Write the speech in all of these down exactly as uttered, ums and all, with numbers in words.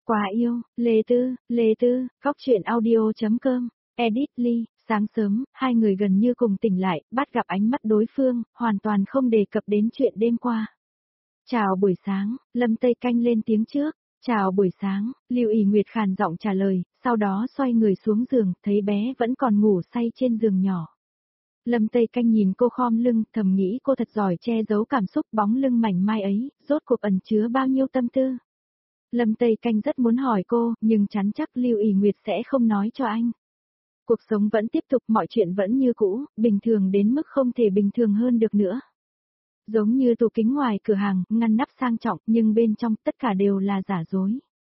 Quá yêu, Lê Tư, Lê Tư, góc chuyện audio.com, edit Ly, sáng sớm, hai người gần như cùng tỉnh lại, bắt gặp ánh mắt đối phương, hoàn toàn không đề cập đến chuyện đêm qua. Chào buổi sáng, Lâm Tây Canh lên tiếng trước. Chào buổi sáng, Lưu ỷ Nguyệt khàn giọng trả lời, sau đó xoay người xuống giường, thấy bé vẫn còn ngủ say trên giường nhỏ. Lâm Tây Canh nhìn cô khom lưng, thầm nghĩ cô thật giỏi che giấu cảm xúc bóng lưng mảnh mai ấy, rốt cuộc ẩn chứa bao nhiêu tâm tư. Lâm Tây Canh rất muốn hỏi cô, nhưng chắn chắc Lưu ỷ Nguyệt sẽ không nói cho anh. Cuộc sống vẫn tiếp tục, mọi chuyện vẫn như cũ, bình thường đến mức không thể bình thường hơn được nữa. Giống như tủ kính ngoài cửa hàng, ngăn nắp sang trọng, nhưng bên trong tất cả đều là giả dối.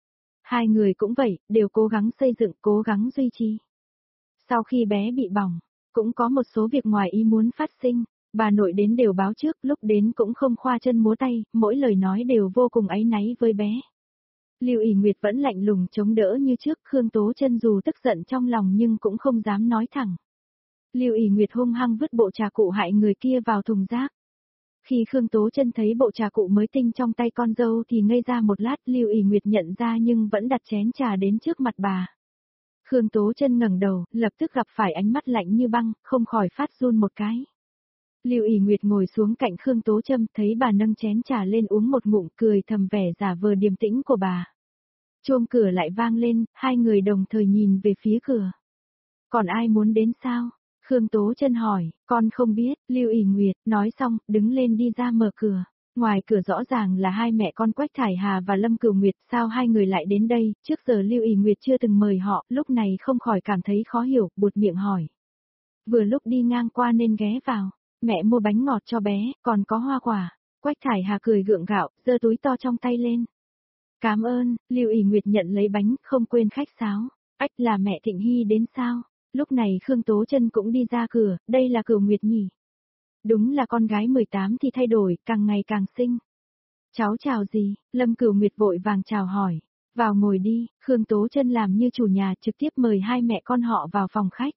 Hai người cũng vậy, đều cố gắng xây dựng, cố gắng duy trì. Sau khi bé bị bỏng, cũng có một số việc ngoài ý muốn phát sinh, bà nội đến đều báo trước, lúc đến cũng không khoa chân múa tay, mỗi lời nói đều vô cùng áy náy với bé. Lưu ỷ Nguyệt vẫn lạnh lùng chống đỡ như trước, Khương Tố Chân dù tức giận trong lòng nhưng cũng không dám nói thẳng. Lưu ỷ Nguyệt hung hăng vứt bộ trà cụ hại người kia vào thùng rác. Khi Khương Tố Chân thấy bộ trà cụ mới tinh trong tay con dâu thì ngây ra một lát, Lưu ỷ Nguyệt nhận ra nhưng vẫn đặt chén trà đến trước mặt bà. Khương Tố Chân ngẩng đầu, lập tức gặp phải ánh mắt lạnh như băng, không khỏi phát run một cái. Lưu ỷ Nguyệt ngồi xuống cạnh Khương Tố Chân, thấy bà nâng chén trà lên uống một ngụm, cười thầm vẻ giả vờ điềm tĩnh của bà. Chuông cửa lại vang lên, hai người đồng thời nhìn về phía cửa. Còn ai muốn đến sao? Khương Tố Chân hỏi, con không biết, Lưu ỷ Nguyệt, nói xong, đứng lên đi ra mở cửa. Ngoài cửa rõ ràng là hai mẹ con Quách Thải Hà và Lâm Cửu Nguyệt, sao hai người lại đến đây, trước giờ Lưu ỷ Nguyệt chưa từng mời họ, lúc này không khỏi cảm thấy khó hiểu, buột miệng hỏi. Vừa lúc đi ngang qua nên ghé vào, mẹ mua bánh ngọt cho bé, còn có hoa quả. Quách Thải Hà cười gượng gạo, giơ túi to trong tay lên. Cảm ơn, Lưu ỷ Nguyệt nhận lấy bánh, không quên khách sáo. Ách, là mẹ Thịnh Hy đến sao? Lúc này Khương Tố Chân cũng đi ra cửa, đây là Cửu Nguyệt nhỉ? Đúng là con gái mười tám thì thay đổi, càng ngày càng xinh. Cháu chào gì? Lâm Cửu Nguyệt vội vàng chào hỏi. Vào ngồi đi, Khương Tố Chân làm như chủ nhà trực tiếp mời hai mẹ con họ vào phòng khách.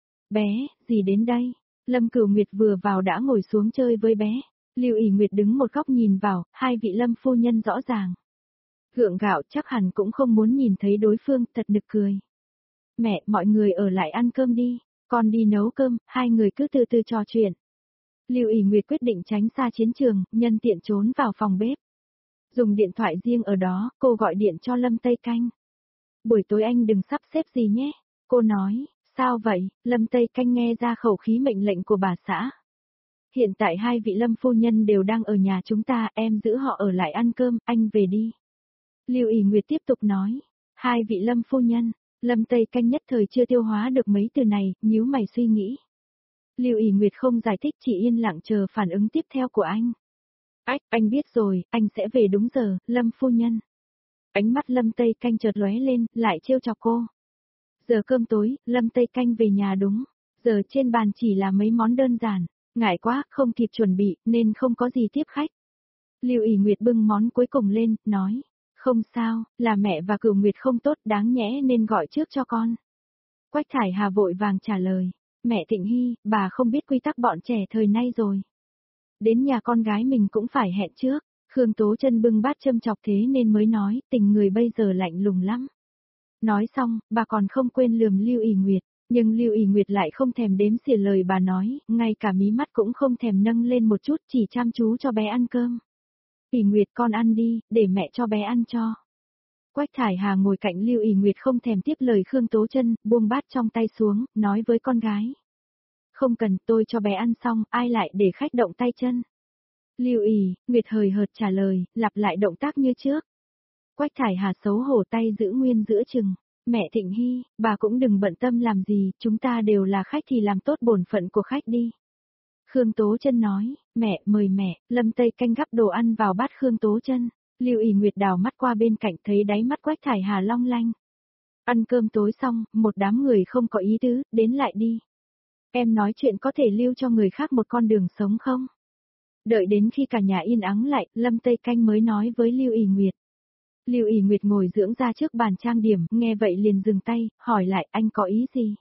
Bé, gì đến đây? Lâm Cửu Nguyệt vừa vào đã ngồi xuống chơi với bé. Lưu ỷ Nguyệt đứng một góc nhìn vào, hai vị Lâm phu nhân rõ ràng. Gượng gạo chắc hẳn cũng không muốn nhìn thấy đối phương, thật nực cười. Mẹ, mọi người ở lại ăn cơm đi, con đi nấu cơm, hai người cứ từ từ trò chuyện. Lưu ỷ Nguyệt quyết định tránh xa chiến trường, nhân tiện trốn vào phòng bếp. Dùng điện thoại riêng ở đó, cô gọi điện cho Lâm Tây Canh. Buổi tối anh đừng sắp xếp gì nhé, cô nói. Sao vậy? Lâm Tây Canh nghe ra khẩu khí mệnh lệnh của bà xã. Hiện tại hai vị Lâm phu nhân đều đang ở nhà chúng ta, em giữ họ ở lại ăn cơm, anh về đi. Lưu ỷ Nguyệt tiếp tục nói. Hai vị Lâm phu nhân, Lâm Tây Canh nhất thời chưa tiêu hóa được mấy từ này, nhíu mày suy nghĩ. Lưu ỷ Nguyệt không giải thích, chỉ yên lặng chờ phản ứng tiếp theo của anh. Ách, anh biết rồi, anh sẽ về đúng giờ, Lâm phu nhân. Ánh mắt Lâm Tây Canh chợt lóe lên, lại trêu chọc cô. Giờ cơm tối, Lâm Tây Canh về nhà đúng. Giờ trên bàn chỉ là mấy món đơn giản, ngại quá, không kịp chuẩn bị, nên không có gì tiếp khách. Lưu ỷ Nguyệt bưng món cuối cùng lên, nói. Không sao, là mẹ và Cửu Nguyệt không tốt, đáng nhẽ nên gọi trước cho con. Quách Thải Hà vội vàng trả lời. Mẹ Thịnh Hy, bà không biết quy tắc bọn trẻ thời nay rồi. Đến nhà con gái mình cũng phải hẹn trước. Khương Tố Chân bưng bát châm chọc thế nên mới nói, tình người bây giờ lạnh lùng lắm. Nói xong, bà còn không quên lườm Lưu ỷ Nguyệt, nhưng Lưu ỷ Nguyệt lại không thèm đếm xỉa lời bà nói, ngay cả mí mắt cũng không thèm nâng lên một chút, chỉ chăm chú cho bé ăn cơm. ỷ Nguyệt con ăn đi, để mẹ cho bé ăn cho. Quách Thải Hà ngồi cạnh Lưu ỷ Nguyệt không thèm tiếp lời Khương Tố Chân, buông bát trong tay xuống, nói với con gái. Không cần, tôi cho bé ăn xong, ai lại để khách động tay chân. Lưu ỷ Nguyệt hời hợt trả lời, lặp lại động tác như trước. Quách Thải Hà xấu hổ tay giữ nguyên giữa chừng. Mẹ Thịnh Hy, bà cũng đừng bận tâm làm gì, chúng ta đều là khách thì làm tốt bổn phận của khách đi. Khương Tố Chân nói, mẹ, mời mẹ. Lâm Tây Canh gắp đồ ăn vào bát Khương Tố Chân. Lưu ỷ Nguyệt đào mắt qua bên cạnh thấy đáy mắt Quách Thải Hà long lanh. Ăn cơm tối xong, một đám người không có ý tứ, đến lại đi. Em nói chuyện có thể lưu cho người khác một con đường sống không? Đợi đến khi cả nhà yên ắng lại, Lâm Tây Canh mới nói với Lưu ỷ Nguyệt. Lưu ỷ Nguyệt ngồi dưỡng ra trước bàn trang điểm, nghe vậy liền dừng tay, hỏi lại anh có ý gì?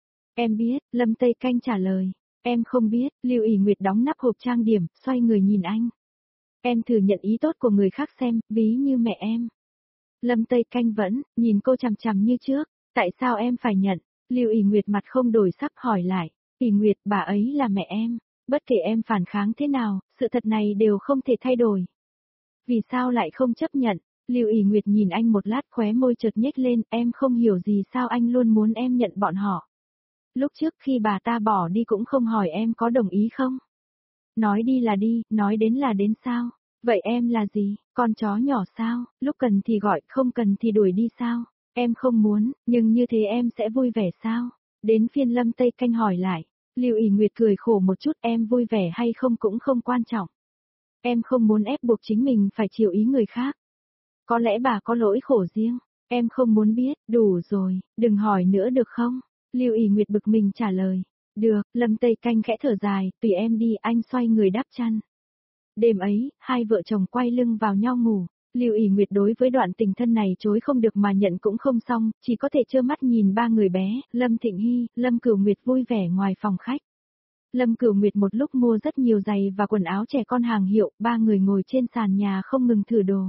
Em biết, Lâm Tây Canh trả lời. Em không biết, Lưu ỷ Nguyệt đóng nắp hộp trang điểm, xoay người nhìn anh. Em thử nhận ý tốt của người khác xem, ví như mẹ em. Lâm Tây Canh vẫn, nhìn cô chằm chằm như trước, tại sao em phải nhận? Lưu ỉ Nguyệt mặt không đổi sắc hỏi lại, ỉ Nguyệt bà ấy là mẹ em, bất kể em phản kháng thế nào, sự thật này đều không thể thay đổi. Vì sao lại không chấp nhận? Lưu ỉ Nguyệt nhìn anh một lát khóe môi chợt nhếch lên, em không hiểu gì sao anh luôn muốn em nhận bọn họ. Lúc trước khi bà ta bỏ đi cũng không hỏi em có đồng ý không? Nói đi là đi, nói đến là đến sao? Vậy em là gì, con chó nhỏ sao, lúc cần thì gọi, không cần thì đuổi đi sao? Em không muốn, nhưng như thế em sẽ vui vẻ sao? Đến phiên Lâm Tây Canh hỏi lại. Lưu ỉ Nguyệt cười khổ một chút, em vui vẻ hay không cũng không quan trọng. Em không muốn ép buộc chính mình phải chịu ý người khác. Có lẽ bà có lỗi khổ riêng, em không muốn biết, đủ rồi, đừng hỏi nữa được không? Lưu ỉ Nguyệt bực mình trả lời. Được, Lâm Tây Canh khẽ thở dài, tùy em đi, anh xoay người đắp chăn. Đêm ấy, hai vợ chồng quay lưng vào nhau ngủ. Lưu ỉ Nguyệt đối với đoạn tình thân này chối không được mà nhận cũng không xong, chỉ có thể trơ mắt nhìn ba người bé, Lâm Thịnh Hy, Lâm Cửu Nguyệt vui vẻ ngoài phòng khách. Lâm Cửu Nguyệt một lúc mua rất nhiều giày và quần áo trẻ con hàng hiệu, ba người ngồi trên sàn nhà không ngừng thử đồ.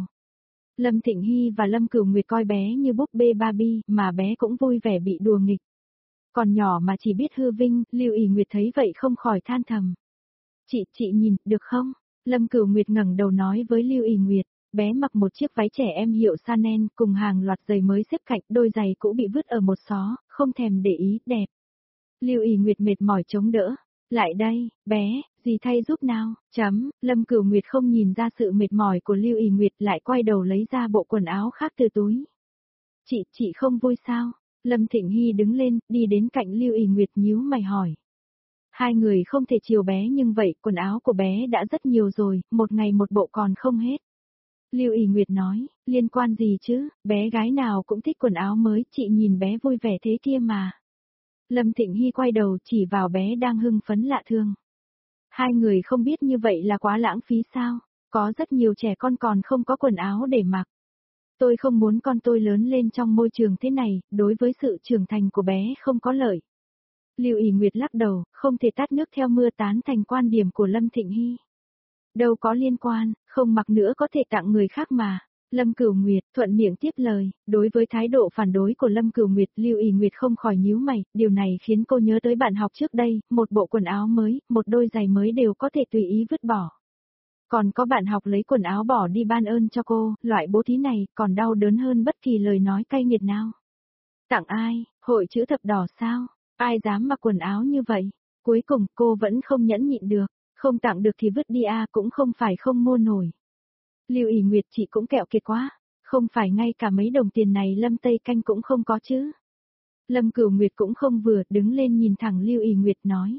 Lâm Thịnh Hy và Lâm Cửu Nguyệt coi bé như búp bê Barbie, mà bé cũng vui vẻ bị đùa nghịch. Còn nhỏ mà chỉ biết hư vinh, Lưu ỉ Nguyệt thấy vậy không khỏi than thầm. Chị, chị nhìn, được không? Lâm Cửu Nguyệt ngẩng đầu nói với Lưu ỉ Nguyệt, bé mặc một chiếc váy trẻ em hiệu Chanel cùng hàng loạt giày mới xếp cạnh, đôi giày cũ bị vứt ở một xó, không thèm để ý, đẹp. Lưu ỉ Nguyệt mệt mỏi chống đỡ. Lại đây, bé, dì thay giúp nào, chấm, Lâm Cửu Nguyệt không nhìn ra sự mệt mỏi của Lưu ỉ Nguyệt lại quay đầu lấy ra bộ quần áo khác từ túi. Chị, chị không vui sao? Lâm Thịnh Hy đứng lên, đi đến cạnh Lưu ỉ Nguyệt nhíu mày hỏi. Hai người không thể chiều bé nhưng vậy, quần áo của bé đã rất nhiều rồi, một ngày một bộ còn không hết. Lưu ỉ Nguyệt nói, liên quan gì chứ, bé gái nào cũng thích quần áo mới, chị nhìn bé vui vẻ thế kia mà. Lâm Thịnh Hy quay đầu chỉ vào bé đang hưng phấn lạ thường. Hai người không biết như vậy là quá lãng phí sao, có rất nhiều trẻ con còn không có quần áo để mặc. Tôi không muốn con tôi lớn lên trong môi trường thế này, đối với sự trưởng thành của bé không có lợi. Lưu ỉ Nguyệt lắc đầu, không thể tát nước theo mưa tán thành quan điểm của Lâm Thịnh Hy. Đâu có liên quan, không mặc nữa có thể tặng người khác mà. Lâm Cửu Nguyệt thuận miệng tiếp lời, đối với thái độ phản đối của Lâm Cửu Nguyệt, Lưu ỉ Nguyệt không khỏi nhíu mày, điều này khiến cô nhớ tới bạn học trước đây, một bộ quần áo mới, một đôi giày mới đều có thể tùy ý vứt bỏ. Còn có bạn học lấy quần áo bỏ đi ban ơn cho cô, loại bố thí này còn đau đớn hơn bất kỳ lời nói cay nghiệt nào. Tặng ai, hội chữ thập đỏ sao, ai dám mặc quần áo như vậy? Cuối cùng cô vẫn không nhẫn nhịn được, không tặng được thì vứt đi à, cũng không phải không mua nổi. Lưu ỉ Nguyệt chị cũng kẹo kiệt quá, không phải ngay cả mấy đồng tiền này Lâm Tây Canh cũng không có chứ. Lâm Cửu Nguyệt cũng không vừa, đứng lên nhìn thẳng Lưu ỉ Nguyệt nói.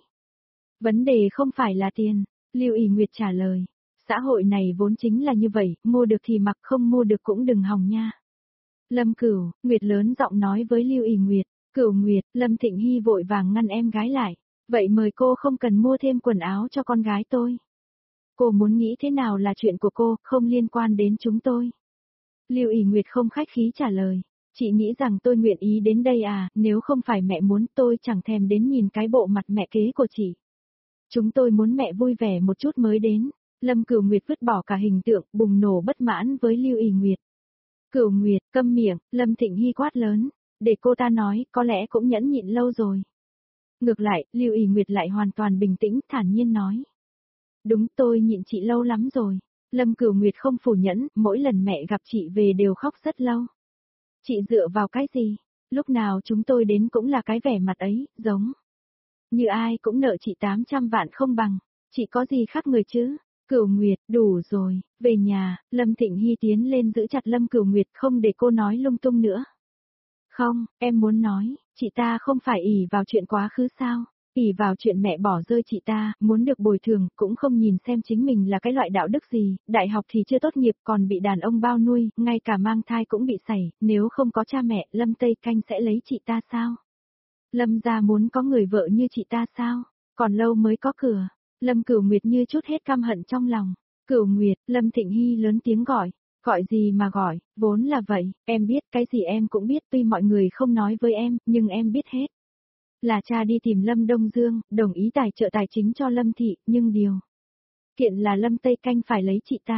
Vấn đề không phải là tiền, Lưu ỉ Nguyệt trả lời. Xã hội này vốn chính là như vậy, mua được thì mặc, không mua được cũng đừng hòng nha. Lâm Cửu, Nguyệt lớn giọng nói với Lưu ỉ Nguyệt. Cửu Nguyệt, Lâm Thịnh Hy vội vàng ngăn em gái lại. Vậy mời cô không cần mua thêm quần áo cho con gái tôi. Cô muốn nghĩ thế nào là chuyện của cô, không liên quan đến chúng tôi. Lưu ỉ Nguyệt không khách khí trả lời. Chị nghĩ rằng tôi nguyện ý đến đây à, nếu không phải mẹ muốn tôi chẳng thèm đến nhìn cái bộ mặt mẹ kế của chị. Chúng tôi muốn mẹ vui vẻ một chút mới đến. Lâm Cửu Nguyệt vứt bỏ cả hình tượng, bùng nổ bất mãn với Lưu ỉ Nguyệt. Cửu Nguyệt, câm miệng, Lâm Thịnh Hy quát lớn. Để cô ta nói, có lẽ cũng nhẫn nhịn lâu rồi. Ngược lại, Lưu ỉ Nguyệt lại hoàn toàn bình tĩnh, thản nhiên nói. Đúng, tôi nhịn chị lâu lắm rồi. Lâm Cửu Nguyệt không phủ nhẫn, mỗi lần mẹ gặp chị về đều khóc rất lâu. Chị dựa vào cái gì? Lúc nào chúng tôi đến cũng là cái vẻ mặt ấy, giống như ai cũng nợ chị tám trăm vạn không bằng. Chị có gì khác người chứ? Cửu Nguyệt, đủ rồi, về nhà. Lâm Thịnh Hy tiến lên giữ chặt Lâm Cửu Nguyệt không để cô nói lung tung nữa. Không, em muốn nói, chị ta không phải ỷ vào chuyện quá khứ sao? ỷ vào chuyện mẹ bỏ rơi chị ta, muốn được bồi thường, cũng không nhìn xem chính mình là cái loại đạo đức gì, đại học thì chưa tốt nghiệp còn bị đàn ông bao nuôi, ngay cả mang thai cũng bị sảy, nếu không có cha mẹ, Lâm Tây Canh sẽ lấy chị ta sao? Lâm gia muốn có người vợ như chị ta sao? Còn lâu mới có cửa. Lâm Cửu Nguyệt như chút hết căm hận trong lòng. Cửu Nguyệt, Lâm Thịnh Hy lớn tiếng gọi. Gọi gì mà gọi, vốn là vậy, em biết, cái gì em cũng biết, tuy mọi người không nói với em, nhưng em biết hết. Là cha đi tìm Lâm Đông Dương, đồng ý tài trợ tài chính cho Lâm Thị, nhưng điều kiện là Lâm Tây Canh phải lấy chị ta.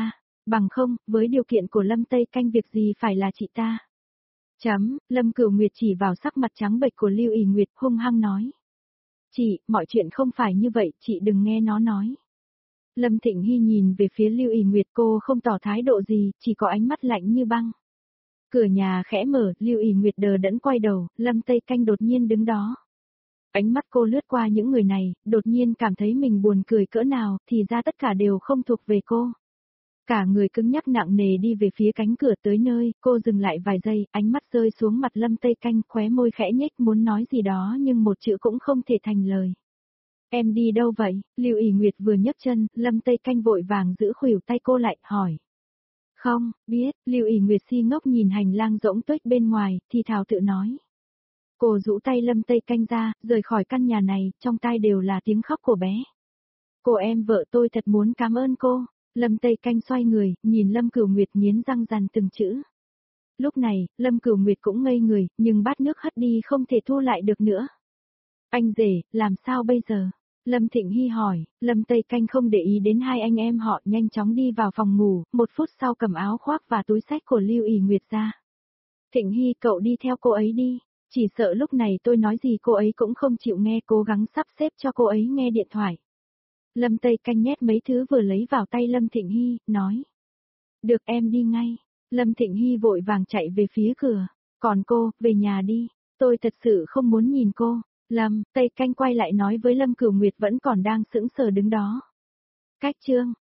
Bằng không, với điều kiện của Lâm Tây Canh việc gì phải là chị ta. Chấm, Lâm Cửu Nguyệt chỉ vào sắc mặt trắng bệch của Lưu ỷ Nguyệt hung hăng nói. Chị, mọi chuyện không phải như vậy, chị đừng nghe nó nói. Lâm Thịnh Hy nhìn về phía Lưu ỷ Nguyệt, cô không tỏ thái độ gì, chỉ có ánh mắt lạnh như băng. Cửa nhà khẽ mở, Lưu ỷ Nguyệt đờ đẫn quay đầu, Lâm Tây Canh đột nhiên đứng đó. Ánh mắt cô lướt qua những người này, đột nhiên cảm thấy mình buồn cười cỡ nào, thì ra tất cả đều không thuộc về cô. Cả người cứng nhắc nặng nề đi về phía cánh cửa tới nơi, cô dừng lại vài giây, ánh mắt rơi xuống mặt Lâm Tây Canh, khóe môi khẽ nhếch muốn nói gì đó nhưng một chữ cũng không thể thành lời. Em đi đâu vậy? Lưu ỷ Nguyệt vừa nhấc chân, Lâm Tây Canh vội vàng giữ khuỷu tay cô lại, hỏi. Không, biết, Lưu ỷ Nguyệt si ngốc nhìn hành lang rỗng tuếch bên ngoài, thì thào tự nói. Cô rũ tay Lâm Tây Canh ra, rời khỏi căn nhà này, trong tai đều là tiếng khóc của bé. Cô em vợ tôi thật muốn cảm ơn cô. Lâm Tây Canh xoay người, nhìn Lâm Cửu Nguyệt nghiến răng dằn từng chữ. Lúc này, Lâm Cửu Nguyệt cũng ngây người, nhưng bát nước hất đi không thể thu lại được nữa. Anh rể, làm sao bây giờ? Lâm Thịnh Hy hỏi, Lâm Tây Canh không để ý đến hai anh em họ, nhanh chóng đi vào phòng ngủ, một phút sau cầm áo khoác và túi xách của Lưu ỷ Nguyệt ra. Thịnh Hy, cậu đi theo cô ấy đi, chỉ sợ lúc này tôi nói gì cô ấy cũng không chịu nghe, cố gắng sắp xếp cho cô ấy nghe điện thoại. Lâm Tây Canh nhét mấy thứ vừa lấy vào tay Lâm Thịnh Hy, nói. Được, em đi ngay. Lâm Thịnh Hy vội vàng chạy về phía cửa. Còn cô, về nhà đi, tôi thật sự không muốn nhìn cô. Lâm Tây Canh quay lại nói với Lâm Cửu Nguyệt vẫn còn đang sững sờ đứng đó. Cách chương.